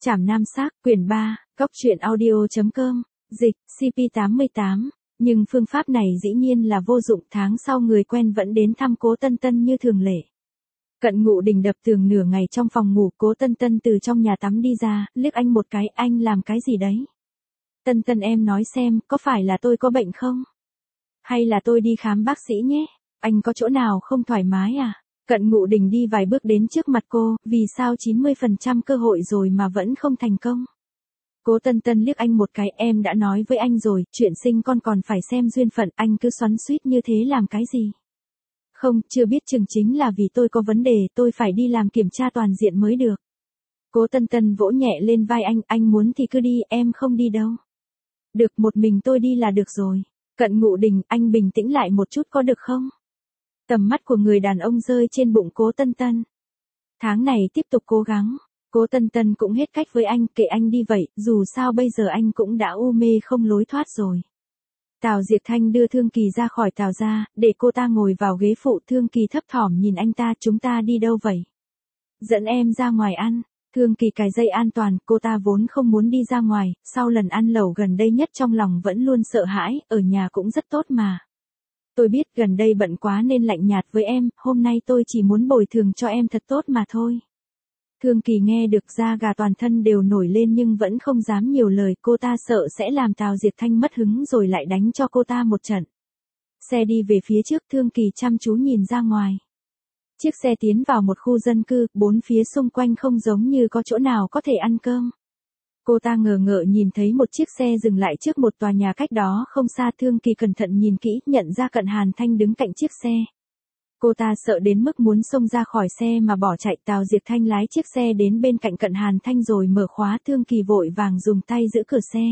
Trảm Nam Xác, quyển 3, Cóc truyện audio.com, dịch, CP88. Nhưng phương pháp này dĩ nhiên là vô dụng, tháng sau người quen vẫn đến thăm Cố Tân Tân như thường lệ. Cận Ngụ Đình đập tường nửa ngày trong phòng ngủ, Cố Tân Tân từ trong nhà tắm đi ra, liếc anh một cái, anh làm cái gì đấy? Tân Tân em nói xem, có phải là tôi có bệnh không? Hay là tôi đi khám bác sĩ nhé? Anh có chỗ nào không thoải mái à? Cận Ngụ Đình đi vài bước đến trước mặt cô, vì sao 90% cơ hội rồi mà vẫn không thành công? Cố Tân Tân liếc anh một cái, em đã nói với anh rồi, chuyện sinh con còn phải xem duyên phận, anh cứ xoắn xuýt như thế làm cái gì? Không, chưa biết chừng chính là vì tôi có vấn đề, tôi phải đi làm kiểm tra toàn diện mới được. Cố Tân Tân vỗ nhẹ lên vai anh muốn thì cứ đi, em không đi đâu. Được, một mình tôi đi là được rồi. Cận Ngụ Đình, anh bình tĩnh lại một chút có được không? Tầm mắt của người đàn ông rơi trên bụng Cố Tân Tân. Tháng này tiếp tục cố gắng. Cố Tân Tân cũng hết cách với anh, kệ anh đi vậy, dù sao bây giờ anh cũng đã u mê không lối thoát rồi. Tào Diệp Thanh đưa Thương Kỳ ra khỏi Tào gia, để cô ta ngồi vào ghế phụ. Thương Kỳ thấp thỏm nhìn anh ta, chúng ta đi đâu vậy? Dẫn em ra ngoài ăn. Thương Kỳ cài dây an toàn, cô ta vốn không muốn đi ra ngoài, sau lần ăn lẩu gần đây nhất trong lòng vẫn luôn sợ hãi, ở nhà cũng rất tốt mà. Tôi biết gần đây bận quá nên lạnh nhạt với em, hôm nay tôi chỉ muốn bồi thường cho em thật tốt mà thôi. Thương Kỳ nghe được da gà toàn thân đều nổi lên nhưng vẫn không dám nhiều lời, cô ta sợ sẽ làm Tào Diệp Thanh mất hứng rồi lại đánh cho cô ta một trận. Xe đi về phía trước, Thương Kỳ chăm chú nhìn ra ngoài. Chiếc xe tiến vào một khu dân cư, bốn phía xung quanh không giống như có chỗ nào có thể ăn cơm. Cô ta ngờ ngợ nhìn thấy một chiếc xe dừng lại trước một tòa nhà cách đó không xa. Thương Kỳ cẩn thận nhìn kỹ, nhận ra Cận Hàn Thanh đứng cạnh chiếc xe. Cô ta sợ đến mức muốn xông ra khỏi xe mà bỏ chạy. Tào Diệp Thanh lái chiếc xe đến bên cạnh Cận Hàn Thanh rồi mở khóa. Thương Kỳ vội vàng dùng tay giữ cửa xe.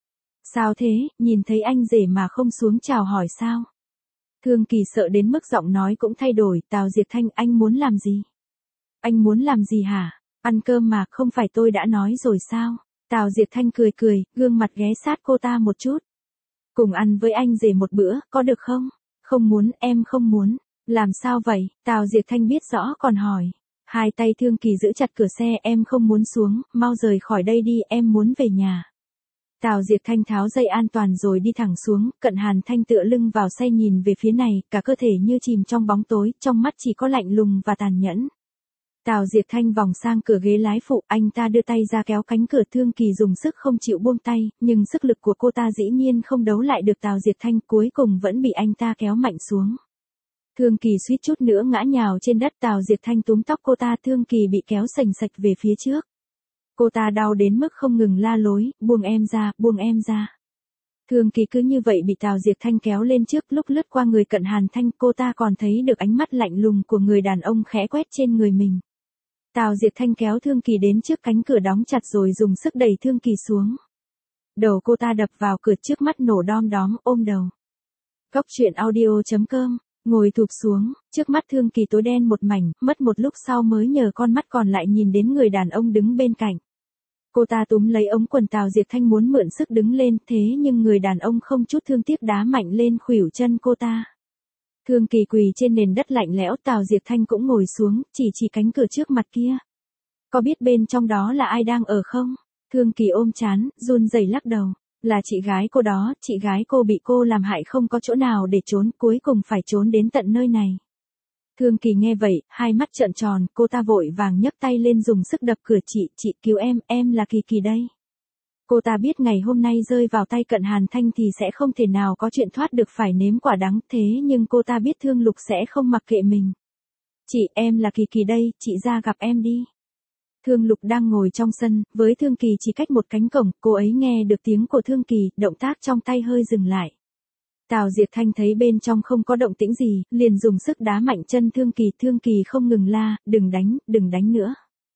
Sao thế, nhìn thấy anh rể mà không xuống chào hỏi sao? Thương Kỳ sợ đến mức giọng nói cũng thay đổi. Tào Diệp Thanh, anh muốn làm gì? Anh muốn làm gì hả? Ăn cơm mà, không phải tôi đã nói rồi sao? Tào Diệp Thanh cười, gương mặt ghé sát cô ta một chút. Cùng ăn với anh rể một bữa, có được không? Không muốn, em không muốn. Làm sao vậy? Tào Diệp Thanh biết rõ còn hỏi. Hai tay Thương Kỳ giữ chặt cửa xe, em không muốn xuống, mau rời khỏi đây đi, em muốn về nhà. Tào Diệp Thanh tháo dây an toàn rồi đi thẳng xuống. Cận Hàn Thanh tựa lưng vào xe nhìn về phía này, cả cơ thể như chìm trong bóng tối, trong mắt chỉ có lạnh lùng và tàn nhẫn. Tào Diệp Thanh vòng sang cửa ghế lái phụ, anh ta đưa tay ra kéo cánh cửa. Thương Kỳ dùng sức không chịu buông tay, nhưng sức lực của cô ta dĩ nhiên không đấu lại được Tào Diệp Thanh, cuối cùng vẫn bị anh ta kéo mạnh xuống. Thương Kỳ suýt chút nữa ngã nhào trên đất. Tào Diệp Thanh túm tóc cô ta, Thương Kỳ bị kéo sành sạch về phía trước. Cô ta đau đến mức không ngừng la lối, buông em ra, buông em ra. Thương Kỳ cứ như vậy bị Tào Diệp Thanh kéo lên trước. Lúc lướt qua người Cận Hàn Thanh, cô ta còn thấy được ánh mắt lạnh lùng của người đàn ông khẽ quét trên người mình. Tào Diệp Thanh kéo Thương Kỳ đến trước cánh cửa đóng chặt rồi dùng sức đẩy Thương Kỳ xuống. Đầu cô ta đập vào cửa, trước mắt nổ đom đóm, ôm đầu. Cóc truyện audio.com, ngồi thụp xuống, trước mắt Thương Kỳ tối đen một mảnh, mất một lúc sau mới nhờ con mắt còn lại nhìn đến người đàn ông đứng bên cạnh. Cô ta túm lấy ống quần Tào Diệp Thanh muốn mượn sức đứng lên, thế nhưng người đàn ông không chút thương tiếc đá mạnh lên khuỷu chân cô ta. Thương Kỳ quỳ trên nền đất lạnh lẽo, Tào Diệp Thanh cũng ngồi xuống, chỉ cánh cửa trước mặt kia. Có biết bên trong đó là ai đang ở không? Thương Kỳ ôm trán, run rẩy lắc đầu. Là chị gái cô đó, chị gái cô bị cô làm hại không có chỗ nào để trốn, cuối cùng phải trốn đến tận nơi này. Thương Kỳ nghe vậy, hai mắt trợn tròn, cô ta vội vàng nhấc tay lên dùng sức đập cửa. Chị cứu em là Kỳ Kỳ đây. Cô ta biết ngày hôm nay rơi vào tay Cận Hàn Thanh thì sẽ không thể nào có chuyện thoát được, phải nếm quả đắng, thế nhưng cô ta biết Thương Lục sẽ không mặc kệ mình. Chị, em là Kỳ Kỳ đây, chị ra gặp em đi. Thương Lục đang ngồi trong sân, với Thương Kỳ chỉ cách một cánh cổng, cô ấy nghe được tiếng của Thương Kỳ, động tác trong tay hơi dừng lại. Tào Diệp Thanh thấy bên trong không có động tĩnh gì, liền dùng sức đá mạnh chân Thương Kỳ không ngừng la, đừng đánh nữa.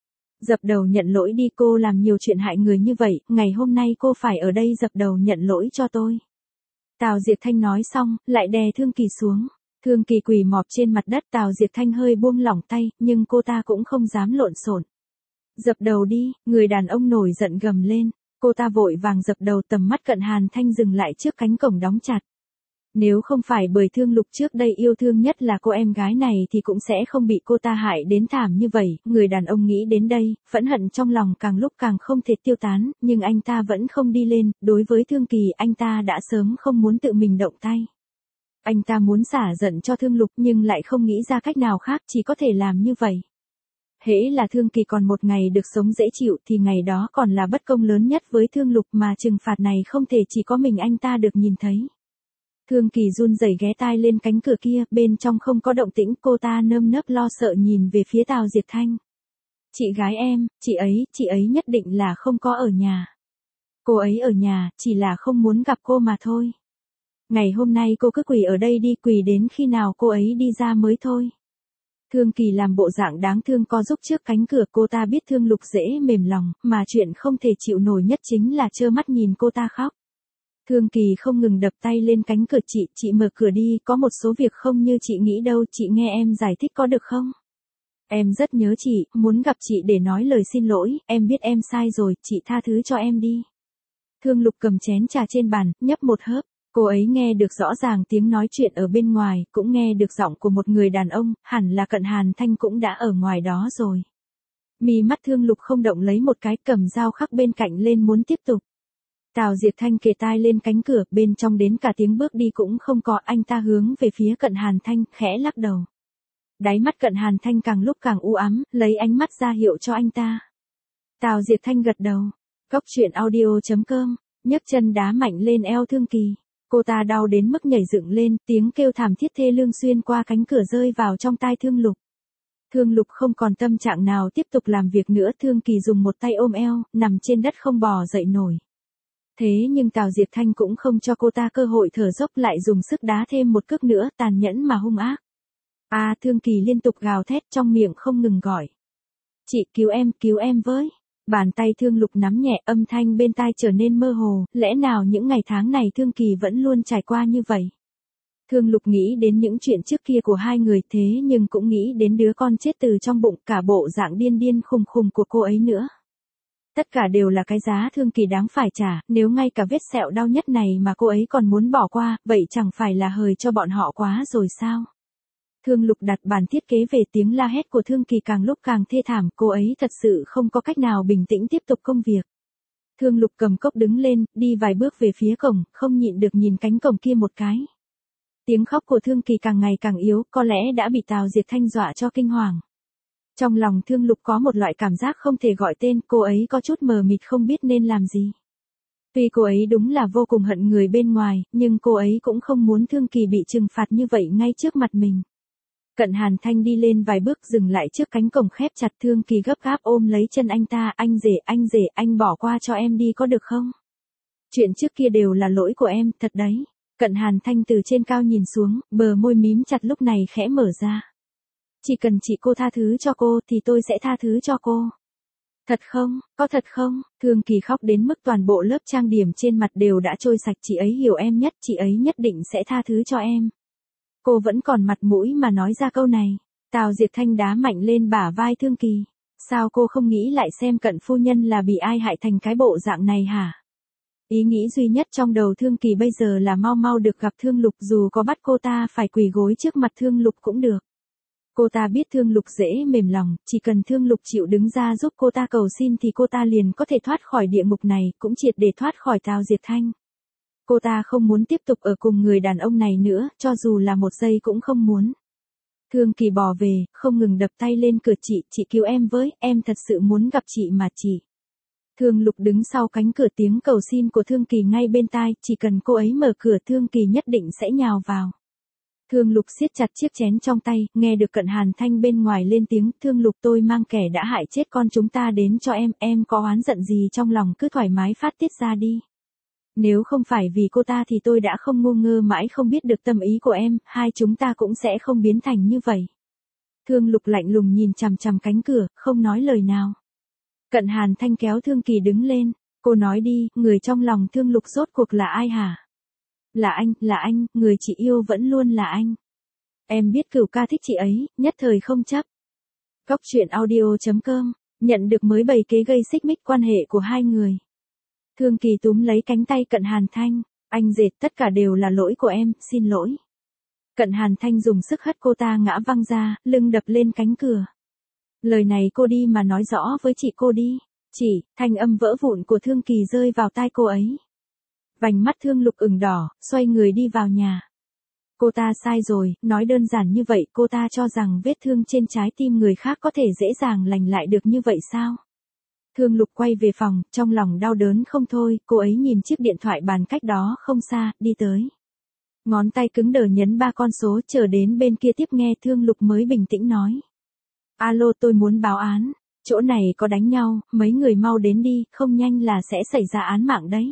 Dập đầu nhận lỗi đi, cô làm nhiều chuyện hại người như vậy, ngày hôm nay cô phải ở đây dập đầu nhận lỗi cho tôi. Tào Diệp Thanh nói xong, lại đè Thương Kỳ xuống. Thương Kỳ quỳ mọp trên mặt đất, Tào Diệp Thanh hơi buông lỏng tay, nhưng cô ta cũng không dám lộn xộn. Dập đầu đi, người đàn ông nổi giận gầm lên. Cô ta vội vàng dập đầu, tầm mắt Cận Hàn Thanh dừng lại trước cánh cổng đóng chặt. Nếu không phải bởi Thương Lục trước đây yêu thương nhất là cô em gái này thì cũng sẽ không bị cô ta hại đến thảm như vậy. Người đàn ông nghĩ đến đây, phẫn hận trong lòng càng lúc càng không thể tiêu tán, nhưng anh ta vẫn không đi lên. Đối với Thương Kỳ anh ta đã sớm không muốn tự mình động tay. Anh ta muốn xả giận cho Thương Lục nhưng lại không nghĩ ra cách nào khác, chỉ có thể làm như vậy. Hễ là Thương Kỳ còn một ngày được sống dễ chịu thì ngày đó còn là bất công lớn nhất với Thương Lục, mà trừng phạt này không thể chỉ có mình anh ta được nhìn thấy. Thương Kỳ run rẩy ghé tai lên cánh cửa kia, bên trong không có động tĩnh, cô ta nơm nớp lo sợ nhìn về phía Tào Diệp Thanh. Chị gái em, chị ấy nhất định là không có ở nhà. Cô ấy ở nhà, chỉ là không muốn gặp cô mà thôi. Ngày hôm nay cô cứ quỳ ở đây đi, quỳ đến khi nào cô ấy đi ra mới thôi. Thương Kỳ làm bộ dạng đáng thương co giúp trước cánh cửa, cô ta biết Thương Lục dễ mềm lòng, mà chuyện không thể chịu nổi nhất chính là trơ mắt nhìn cô ta khóc. Thương Kỳ không ngừng đập tay lên cánh cửa, chị mở cửa đi, có một số việc không như chị nghĩ đâu, chị nghe em giải thích có được không? Em rất nhớ chị, muốn gặp chị để nói lời xin lỗi, em biết em sai rồi, chị tha thứ cho em đi. Thương Lục cầm chén trà trên bàn, nhấp một hớp. Cô ấy nghe được rõ ràng tiếng nói chuyện ở bên ngoài, cũng nghe được giọng của một người đàn ông, hẳn là Cận Hàn Thanh cũng đã ở ngoài đó rồi. Mí mắt Thương Lục không động, lấy một cái cầm dao khắc bên cạnh lên muốn tiếp tục. Tào Diệp Thanh kề tai lên cánh cửa, bên trong đến cả tiếng bước đi cũng không có, anh ta hướng về phía Cận Hàn Thanh, khẽ lắc đầu. Đáy mắt Cận Hàn Thanh càng lúc càng u ám, lấy ánh mắt ra hiệu cho anh ta. Tào Diệp Thanh gật đầu. Cốc truyện audio.com, nhấc chân đá mạnh lên eo Thương Kỳ. Cô ta đau đến mức nhảy dựng lên, tiếng kêu thảm thiết thê lương xuyên qua cánh cửa rơi vào trong tai Thương Lục. Thương Lục không còn tâm trạng nào tiếp tục làm việc nữa, Thương Kỳ dùng một tay ôm eo, nằm trên đất không bò dậy nổi. Thế nhưng Tào Diệp Thanh cũng không cho cô ta cơ hội thở dốc, lại dùng sức đá thêm một cước nữa, tàn nhẫn mà hung ác. Thương Kỳ liên tục gào thét, trong miệng không ngừng gọi. Chị cứu em với. Bàn tay Thương Lục nắm nhẹ, âm thanh bên tai trở nên mơ hồ, lẽ nào những ngày tháng này Thương Kỳ vẫn luôn trải qua như vậy. Thương Lục nghĩ đến những chuyện trước kia của hai người, thế nhưng cũng nghĩ đến đứa con chết từ trong bụng, cả bộ dạng điên điên khùng khùng của cô ấy nữa. Tất cả đều là cái giá Thương Kỳ đáng phải trả, nếu ngay cả vết sẹo đau nhất này mà cô ấy còn muốn bỏ qua, vậy chẳng phải là hời cho bọn họ quá rồi sao? Thương Lục đặt bàn thiết kế về, tiếng la hét của Thương Kỳ càng lúc càng thê thảm, cô ấy thật sự không có cách nào bình tĩnh tiếp tục công việc. Thương Lục cầm cốc đứng lên, đi vài bước về phía cổng, không nhịn được nhìn cánh cổng kia một cái. Tiếng khóc của Thương Kỳ càng ngày càng yếu, có lẽ đã bị Tào Diệp Thanh dọa cho kinh hoàng. Trong lòng Thương Lục có một loại cảm giác không thể gọi tên, cô ấy có chút mờ mịt không biết nên làm gì. Tuy cô ấy đúng là vô cùng hận người bên ngoài, nhưng cô ấy cũng không muốn Thương Kỳ bị trừng phạt như vậy ngay trước mặt mình. Cận Hàn Thanh đi lên vài bước, dừng lại trước cánh cổng khép chặt. Thương Kỳ gấp gáp ôm lấy chân anh ta, anh rể, anh bỏ qua cho em đi có được không? Chuyện trước kia đều là lỗi của em, thật đấy. Cận Hàn Thanh từ trên cao nhìn xuống, bờ môi mím chặt lúc này khẽ mở ra. Chỉ cần cô tha thứ cho cô thì tôi sẽ tha thứ cho cô. Thật không, có thật không? Thương Kỳ khóc đến mức toàn bộ lớp trang điểm trên mặt đều đã trôi sạch. Chị ấy hiểu em nhất, chị ấy nhất định sẽ tha thứ cho em. Cô vẫn còn mặt mũi mà nói ra câu này. Tào Diệp Thanh đá mạnh lên bả vai Thương Kỳ. Sao cô không nghĩ lại xem Cận phu nhân là bị ai hại thành cái bộ dạng này hả? Ý nghĩ duy nhất trong đầu Thương Kỳ bây giờ là mau mau được gặp Thương Lục, dù có bắt cô ta phải quỳ gối trước mặt Thương Lục cũng được. Cô ta biết Thương Lục dễ mềm lòng, chỉ cần Thương Lục chịu đứng ra giúp cô ta cầu xin thì cô ta liền có thể thoát khỏi địa ngục này, cũng triệt để thoát khỏi Tào Diệp Thanh. Cô ta không muốn tiếp tục ở cùng người đàn ông này nữa, cho dù là một giây cũng không muốn. Thương Kỳ bò về, không ngừng đập tay lên cửa. Chị cứu em với, em thật sự muốn gặp chị mà chị. Thương Lục đứng sau cánh cửa, tiếng cầu xin của Thương Kỳ ngay bên tai, chỉ cần cô ấy mở cửa Thương Kỳ nhất định sẽ nhào vào. Thương Lục siết chặt chiếc chén trong tay, nghe được Cận Hàn Thanh bên ngoài lên tiếng, Thương Lục tôi mang kẻ đã hại chết con chúng ta đến cho em có oán giận gì trong lòng cứ thoải mái phát tiết ra đi. Nếu không phải vì cô ta thì tôi đã không ngu ngơ mãi không biết được tâm ý của em, hai chúng ta cũng sẽ không biến thành như vậy. Thương Lục lạnh lùng nhìn chằm chằm cánh cửa, không nói lời nào. Cận Hàn Thanh kéo Thương Kỳ đứng lên, cô nói đi, người trong lòng Thương Lục rốt cuộc là ai hả? Là anh, người chị yêu vẫn luôn là anh. Em biết Cửu ca thích chị ấy, nhất thời không chấp. Cốc truyện audio.com, nhận được mới 7 kế gây xích mích quan hệ của hai người. Thương Kỳ túm lấy cánh tay Cận Hàn Thanh, Anh dệt, tất cả đều là lỗi của em, xin lỗi. Cận Hàn Thanh dùng sức hất cô ta ngã văng ra, lưng đập lên cánh cửa. Lời này cô đi mà nói rõ với chị cô đi. Chị, thanh âm vỡ vụn của Thương Kỳ rơi vào tai cô ấy. Vành mắt Thương Lục ửng đỏ, xoay người đi vào nhà. Cô ta sai rồi, nói đơn giản như vậy, cô ta cho rằng vết thương trên trái tim người khác có thể dễ dàng lành lại được như vậy sao? Thương Lục quay về phòng, trong lòng đau đớn không thôi, cô ấy nhìn chiếc điện thoại bàn cách đó không xa, đi tới. Ngón tay cứng đờ nhấn 3 con số, chờ đến bên kia tiếp nghe Thương Lục mới bình tĩnh nói. Alo, tôi muốn báo án, chỗ này có đánh nhau, mấy người mau đến đi, không nhanh là sẽ xảy ra án mạng đấy.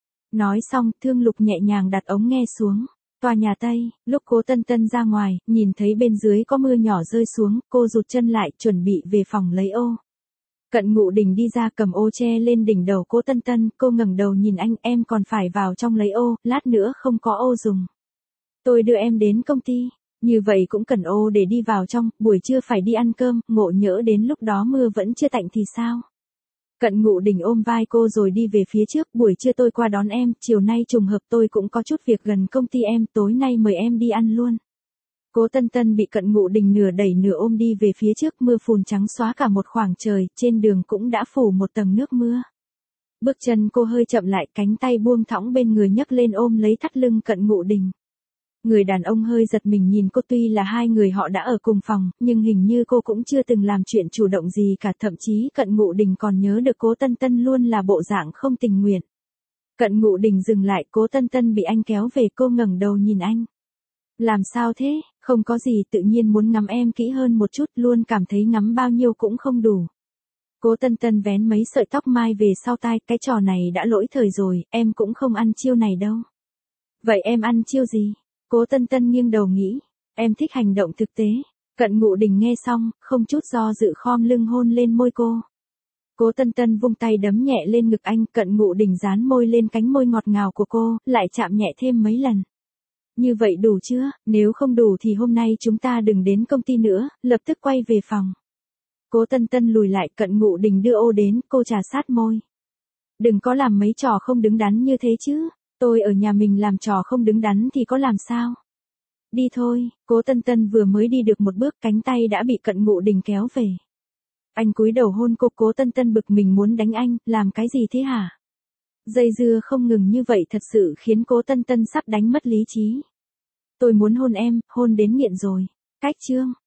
Nói xong, Thương Lục nhẹ nhàng đặt ống nghe xuống. Tòa nhà Tây, lúc Cố Tân Tân ra ngoài, nhìn thấy bên dưới có mưa nhỏ rơi xuống, cô rụt chân lại, chuẩn bị về phòng lấy ô. Cận Ngụ Đình đi ra cầm ô che lên đỉnh đầu Cố Tân Tân, cô ngẩng đầu nhìn anh, em còn phải vào trong lấy ô, lát nữa không có ô dùng. Tôi đưa em đến công ty, như vậy cũng cần ô để đi vào trong, buổi trưa phải đi ăn cơm, ngộ nhỡ đến lúc đó mưa vẫn chưa tạnh thì sao? Cận Ngụ Đình ôm vai cô rồi đi về phía trước, buổi trưa tôi qua đón em, chiều nay trùng hợp tôi cũng có chút việc gần công ty em, tối nay mời em đi ăn luôn. Cố Tân Tân bị Cận Ngụ Đình nửa đẩy nửa ôm đi về phía trước, mưa phùn trắng xóa cả một khoảng trời, trên đường cũng đã phủ một tầng nước mưa. Bước chân cô hơi chậm lại, cánh tay buông thõng bên người nhấc lên ôm lấy thắt lưng Cận Ngụ Đình. Người đàn ông hơi giật mình nhìn cô, tuy là hai người họ đã ở cùng phòng, nhưng hình như cô cũng chưa từng làm chuyện chủ động gì cả, thậm chí Cận Ngụ Đình còn nhớ được Cố Tân Tân luôn là bộ dạng không tình nguyện. Cận Ngụ Đình dừng lại, Cố Tân Tân bị anh kéo về, cô ngẩng đầu nhìn anh. Làm sao thế, không có gì, tự nhiên muốn ngắm em kỹ hơn một chút, luôn cảm thấy ngắm bao nhiêu cũng không đủ. Cố Tân Tân vén mấy sợi tóc mai về sau tai, cái trò này đã lỗi thời rồi, em cũng không ăn chiêu này đâu. Vậy em ăn chiêu gì? Cố Tân Tân nghiêng đầu nghĩ, em thích hành động thực tế. Cận Ngụ Đình nghe xong, không chút do dự khom lưng hôn lên môi cô. Cố Tân Tân vung tay đấm nhẹ lên ngực anh, Cận Ngụ Đình dán môi lên cánh môi ngọt ngào của cô, lại chạm nhẹ thêm mấy lần. Như vậy đủ chưa, nếu không đủ thì hôm nay chúng ta đừng đến công ty nữa, lập tức quay về phòng. Cố Tân Tân lùi lại, Cận Ngụ Đình đưa ô đến, cô trà sát môi. Đừng có làm mấy trò không đứng đắn như thế chứ. Tôi ở nhà mình làm trò không đứng đắn thì có làm sao? Đi thôi, Cố Tân Tân vừa mới đi được một bước, cánh tay đã bị Cận Ngụ Đình kéo về. Anh cúi đầu hôn cô, Cố Tân Tân bực mình muốn đánh anh, làm cái gì thế hả? Dây dưa không ngừng như vậy thật sự khiến Cố Tân Tân sắp đánh mất lý trí. Tôi muốn hôn em, hôn đến nghiện rồi. Cách chương.